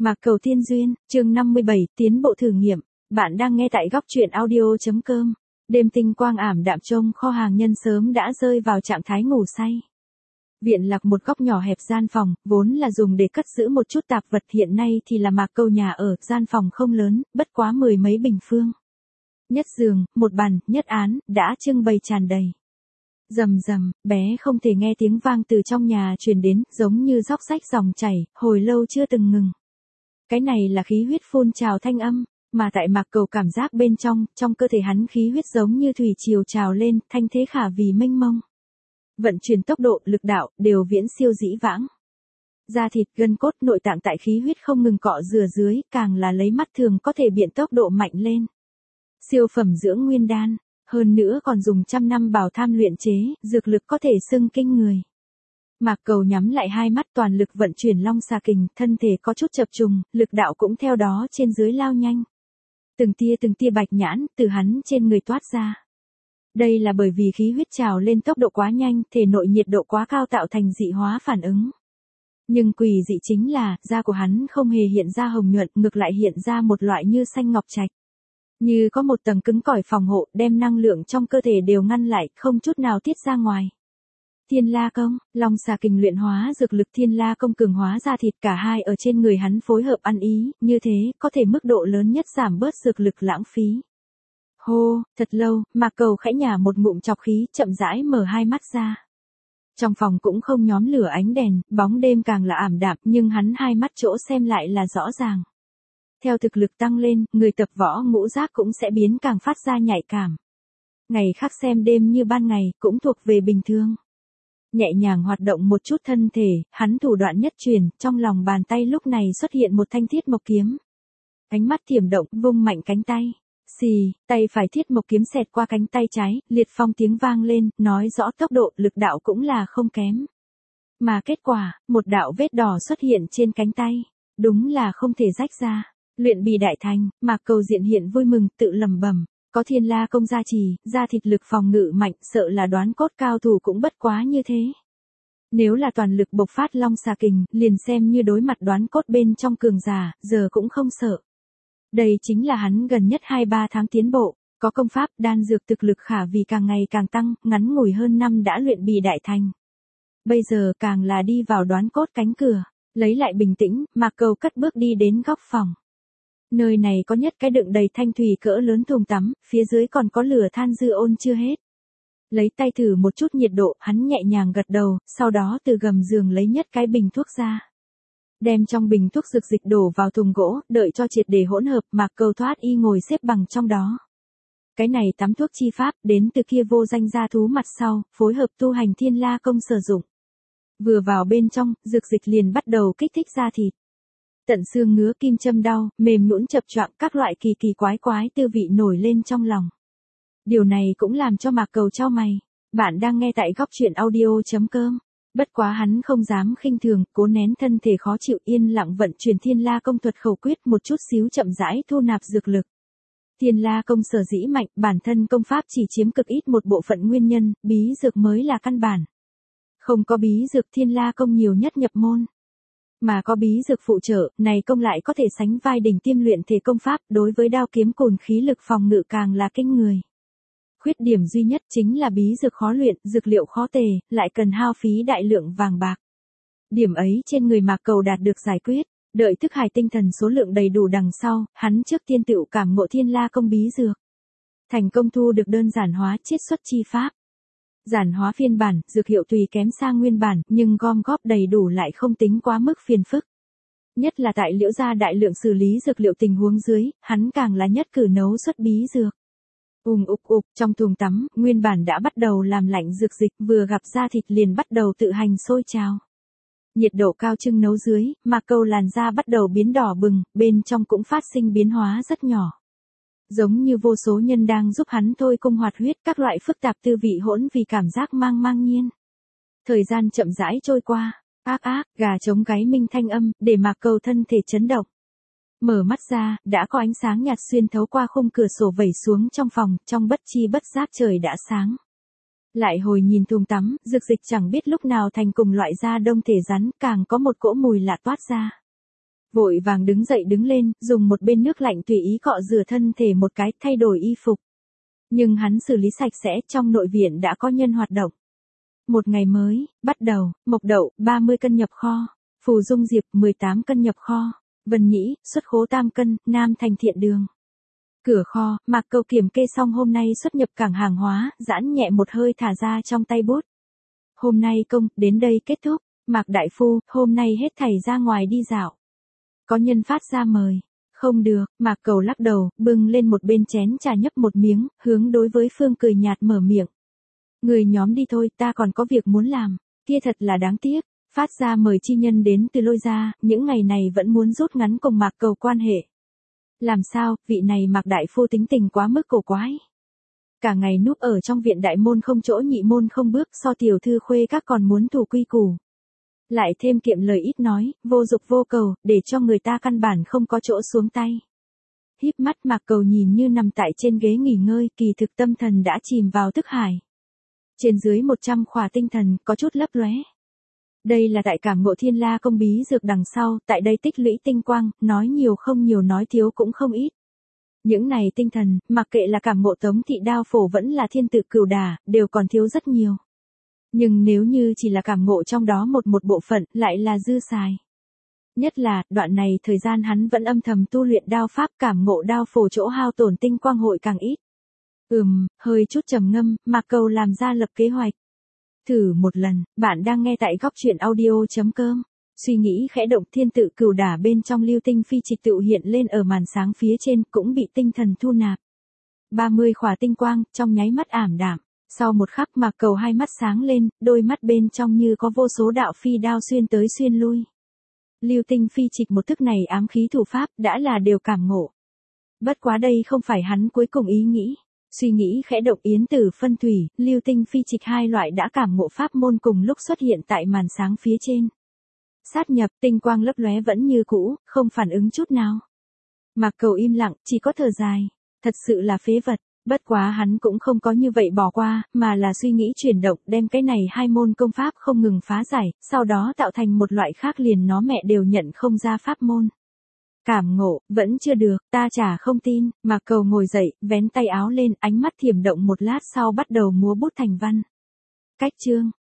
Mạc Cầu Tiên Duyên, chương 57, tiến bộ thử nghiệm. Bạn đang nghe tại góc truyện audio.com. Đêm tinh quang ảm đạm trông kho hàng nhân sớm đã rơi vào trạng thái ngủ say. Viện lạc một góc nhỏ hẹp gian phòng, vốn là dùng để cất giữ một chút tạp vật, hiện nay thì là Mạc Cầu nhà ở, gian phòng không lớn, bất quá 10 mấy bình phương. Nhất giường, một bàn, nhất án, đã trưng bày tràn đầy. Rầm rầm, bé không thể nghe tiếng vang từ trong nhà truyền đến, giống như róc rách dòng chảy, hồi lâu chưa từng ngừng. Cái này là khí huyết phun trào thanh âm, mà tại Mạc Cầu cảm giác bên trong cơ thể hắn khí huyết giống như thủy triều trào lên, thanh thế khả vì mênh mông. Vận chuyển tốc độ, lực đạo, đều viễn siêu dĩ vãng. Da thịt, gân cốt, nội tạng tại khí huyết không ngừng cọ rửa dưới, càng là lấy mắt thường có thể biện tốc độ mạnh lên. Siêu phẩm dưỡng nguyên đan, hơn nữa còn dùng trăm năm bảo tham luyện chế, dược lực có thể xưng kinh người. Mạc Cầu nhắm lại hai mắt, toàn lực vận chuyển long xà kình, thân thể có chút chập trùng, lực đạo cũng theo đó trên dưới lao nhanh. Từng tia bạch nhãn từ hắn trên người toát ra. Đây là bởi vì khí huyết trào lên tốc độ quá nhanh, thể nội nhiệt độ quá cao tạo thành dị hóa phản ứng. Nhưng quỷ dị chính là, da của hắn không hề hiện ra hồng nhuận, ngược lại hiện ra một loại như xanh ngọc trạch. Như có một tầng cứng cỏi phòng hộ, đem năng lượng trong cơ thể đều ngăn lại, không chút nào tiết ra ngoài. Thiên La Công, long xà kình luyện hóa dược lực, Thiên La Công cường hóa da thịt, cả hai ở trên người hắn phối hợp ăn ý, như thế, có thể mức độ lớn nhất giảm bớt dược lực lãng phí. Hô, thật lâu, Mạc Cầu khẽ nhả một ngụm trọc khí, chậm rãi mở hai mắt ra. Trong phòng cũng không nhóm lửa ánh đèn, bóng đêm càng là ảm đạm, nhưng hắn hai mắt chỗ xem lại là rõ ràng. Theo thực lực tăng lên, người tập võ ngũ giác cũng sẽ biến càng phát ra nhạy cảm. Ngày khác xem đêm như ban ngày, cũng thuộc về bình thường. Nhẹ nhàng hoạt động một chút thân thể, hắn thủ đoạn nhất truyền, trong lòng bàn tay lúc này xuất hiện một thanh thiết mộc kiếm. Ánh mắt thiểm động, vung mạnh cánh tay. Xì, tay phải thiết mộc kiếm xẹt qua cánh tay trái, liệt phong tiếng vang lên, nói rõ tốc độ, lực đạo cũng là không kém. Mà kết quả, một đạo vết đỏ xuất hiện trên cánh tay. Đúng là không thể rách ra. Luyện bì đại thành, Mạc Cầu diện hiện vui mừng, tự lẩm bẩm. Có Thiên La Công gia trì, da thịt lực phòng ngự mạnh, sợ là đoán cốt cao thủ cũng bất quá như thế. Nếu là toàn lực bộc phát long xà kình, liền xem như đối mặt đoán cốt bên trong cường giả, giờ cũng không sợ. Đây chính là hắn gần nhất 2-3 tháng tiến bộ, có công pháp, đan dược, thực lực khả vì càng ngày càng tăng, ngắn ngủi hơn năm đã luyện bì đại thành. Bây giờ càng là đi vào đoán cốt cánh cửa, lấy lại bình tĩnh, Mạc Cầu cất bước đi đến góc phòng. Nơi này có nhất cái đựng đầy thanh thủy cỡ lớn thùng tắm, phía dưới còn có lửa than dư ôn chưa hết. Lấy tay thử một chút nhiệt độ, hắn nhẹ nhàng gật đầu, sau đó từ gầm giường lấy nhất cái bình thuốc ra. Đem trong bình thuốc dược dịch đổ vào thùng gỗ, đợi cho triệt để hỗn hợp, Mạc Cầu thoát y ngồi xếp bằng trong đó. Cái này tắm thuốc chi pháp, đến từ kia vô danh gia thú mặt sau, phối hợp tu hành Thiên La Công sử dụng. Vừa vào bên trong, dược dịch liền bắt đầu kích thích da thịt. Tận xương ngứa, kim châm đau, mềm nhũn chập choạng, các loại kỳ kỳ quái tư vị nổi lên trong lòng. Điều này cũng làm cho Mạc Cầu chau mày. Bạn đang nghe tại góc truyện audio.com. Bất quá hắn không dám khinh thường, cố nén thân thể khó chịu, yên lặng vận chuyển Thiên La Công thuật khẩu quyết, một chút xíu chậm rãi thu nạp dược lực. Thiên La Công sở dĩ mạnh, bản thân công pháp chỉ chiếm cực ít một bộ phận nguyên nhân, bí dược mới là căn bản. Không có bí dược, Thiên La Công nhiều nhất nhập môn. Mà có bí dược phụ trợ, này công lại có thể sánh vai đỉnh tiêm luyện thể công pháp, đối với đao kiếm cồn khí lực phòng ngự càng là kinh người. Khuyết điểm duy nhất chính là bí dược khó luyện, dược liệu khó tề, lại cần hao phí đại lượng vàng bạc. Điểm ấy trên người Mạc Cầu đạt được giải quyết, đợi thức hải tinh thần số lượng đầy đủ đằng sau, hắn trước tiên tự cảm ngộ Thiên La Công bí dược. Thành công thu được đơn giản hóa chiết xuất chi pháp. Giản hóa phiên bản, dược hiệu tùy kém sang nguyên bản, nhưng gom góp đầy đủ lại không tính quá mức phiền phức. Nhất là tại Liễu gia đại lượng xử lý dược liệu tình huống dưới, hắn càng là nhất cử nấu xuất bí dược. Trong thùng tắm, nguyên bản đã bắt đầu làm lạnh dược dịch, vừa gặp da thịt liền bắt đầu tự hành sôi trào. Nhiệt độ cao trưng nấu dưới, Mạc Cầu làn da bắt đầu biến đỏ bừng, bên trong cũng phát sinh biến hóa rất nhỏ. Giống như vô số nhân đang giúp hắn thôi cung hoạt huyết, các loại phức tạp tư vị hỗn vì cảm giác mang nhiên. Thời gian chậm rãi trôi qua, gà trống gáy minh thanh âm, để Mạc Cầu thân thể chấn động. Mở mắt ra, đã có ánh sáng nhạt xuyên thấu qua khung cửa sổ vẩy xuống trong phòng, trong bất chi bất giác trời đã sáng. Lại hồi nhìn thùng tắm, dược dịch chẳng biết lúc nào thành cùng loại da đông thể rắn, càng có một cỗ mùi lạ toát ra. Vội vàng đứng dậy đứng lên, dùng một bên nước lạnh tùy ý cọ rửa thân thể một cái, thay đổi y phục. Nhưng hắn xử lý sạch sẽ, trong nội viện đã có nhân hoạt động. Một ngày mới, bắt đầu, Mộc Đậu, 30 cân nhập kho. Phù Dung Diệp, 18 cân nhập kho. Vân Nhĩ, xuất khố 8 cân, Nam Thành Thiện Đường. Cửa kho, Mạc Cầu kiểm kê xong hôm nay xuất nhập cảng hàng hóa, giãn nhẹ một hơi thả ra trong tay bút. Hôm nay công, đến đây kết thúc. Mạc Đại Phu, hôm nay hết thảy ra ngoài đi dạo. Có nhân phát ra mời. Không được, Mạc Cầu lắc đầu, bưng lên một bên chén trà nhấp một miếng, hướng đối với Phương cười nhạt mở miệng. Người nhóm đi thôi, ta còn có việc muốn làm. Kia thật là đáng tiếc. Phát ra mời chi nhân đến từ Lôi gia, những ngày này vẫn muốn rút ngắn cùng Mạc Cầu quan hệ. Làm sao, vị này Mạc Đại Phu tính tình quá mức cổ quái. Cả ngày núp ở trong viện đại môn không chỗ nhị môn không bước, so tiểu thư khuê các còn muốn thủ quy củ. Lại thêm kiệm lời ít nói, vô dục vô cầu, để cho người ta căn bản không có chỗ xuống tay. Híp mắt Mạc Cầu nhìn như nằm tại trên ghế nghỉ ngơi, kỳ thực tâm thần đã chìm vào thức hải. Trên dưới 100 khỏa tinh thần, có chút lấp lóe. Đây là tại cảm ngộ thiên la công bí dược đằng sau, tại đây tích lũy tinh quang, nói nhiều không nhiều nói thiếu cũng không ít. Những này tinh thần, mặc kệ là cảm ngộ Tống Thị Đao Phổ vẫn là thiên tự Cửu Đà, đều còn thiếu rất nhiều. Nhưng nếu như chỉ là cảm ngộ trong đó một bộ phận, lại là dư xài. Nhất là, đoạn này thời gian hắn vẫn âm thầm tu luyện đao pháp, cảm ngộ đao phổ chỗ hao tổn tinh quang hội càng ít. Hơi chút trầm ngâm, Mạc Cầu làm ra lập kế hoạch. Thử một lần, bạn đang nghe tại góc truyện audio.com. Suy nghĩ khẽ động, thiên tự Cửu Đả bên trong lưu tinh phi trịch tự hiện lên ở màn sáng phía trên, cũng bị tinh thần thu nạp. 30 khỏa tinh quang, trong nháy mắt ảm đạm. Sau một khắc Mạc Cầu hai mắt sáng lên, đôi mắt bên trong như có vô số đạo phi đao xuyên tới xuyên lui. Lưu tinh phi trịch một thức này ám khí thủ pháp, đã là đều cảm ngộ. Bất quá đây không phải hắn cuối cùng ý nghĩ. Suy nghĩ khẽ động, yến tử phân thủy, lưu tinh phi trịch hai loại đã cảm ngộ pháp môn cùng lúc xuất hiện tại màn sáng phía trên. Sát nhập, tinh quang lấp lóe vẫn như cũ, không phản ứng chút nào. Mạc Cầu im lặng, chỉ có thở dài. Thật sự là phế vật. Bất quá hắn cũng không có như vậy bỏ qua, mà là suy nghĩ chuyển động, đem cái này hai môn công pháp không ngừng phá giải, sau đó tạo thành một loại khác liền nó mẹ đều nhận không ra pháp môn. Cảm ngộ, vẫn chưa được, ta chả không tin. Mạc Cầu ngồi dậy, vén tay áo lên, ánh mắt thiểm động một lát sau bắt đầu múa bút thành văn. Cách chương,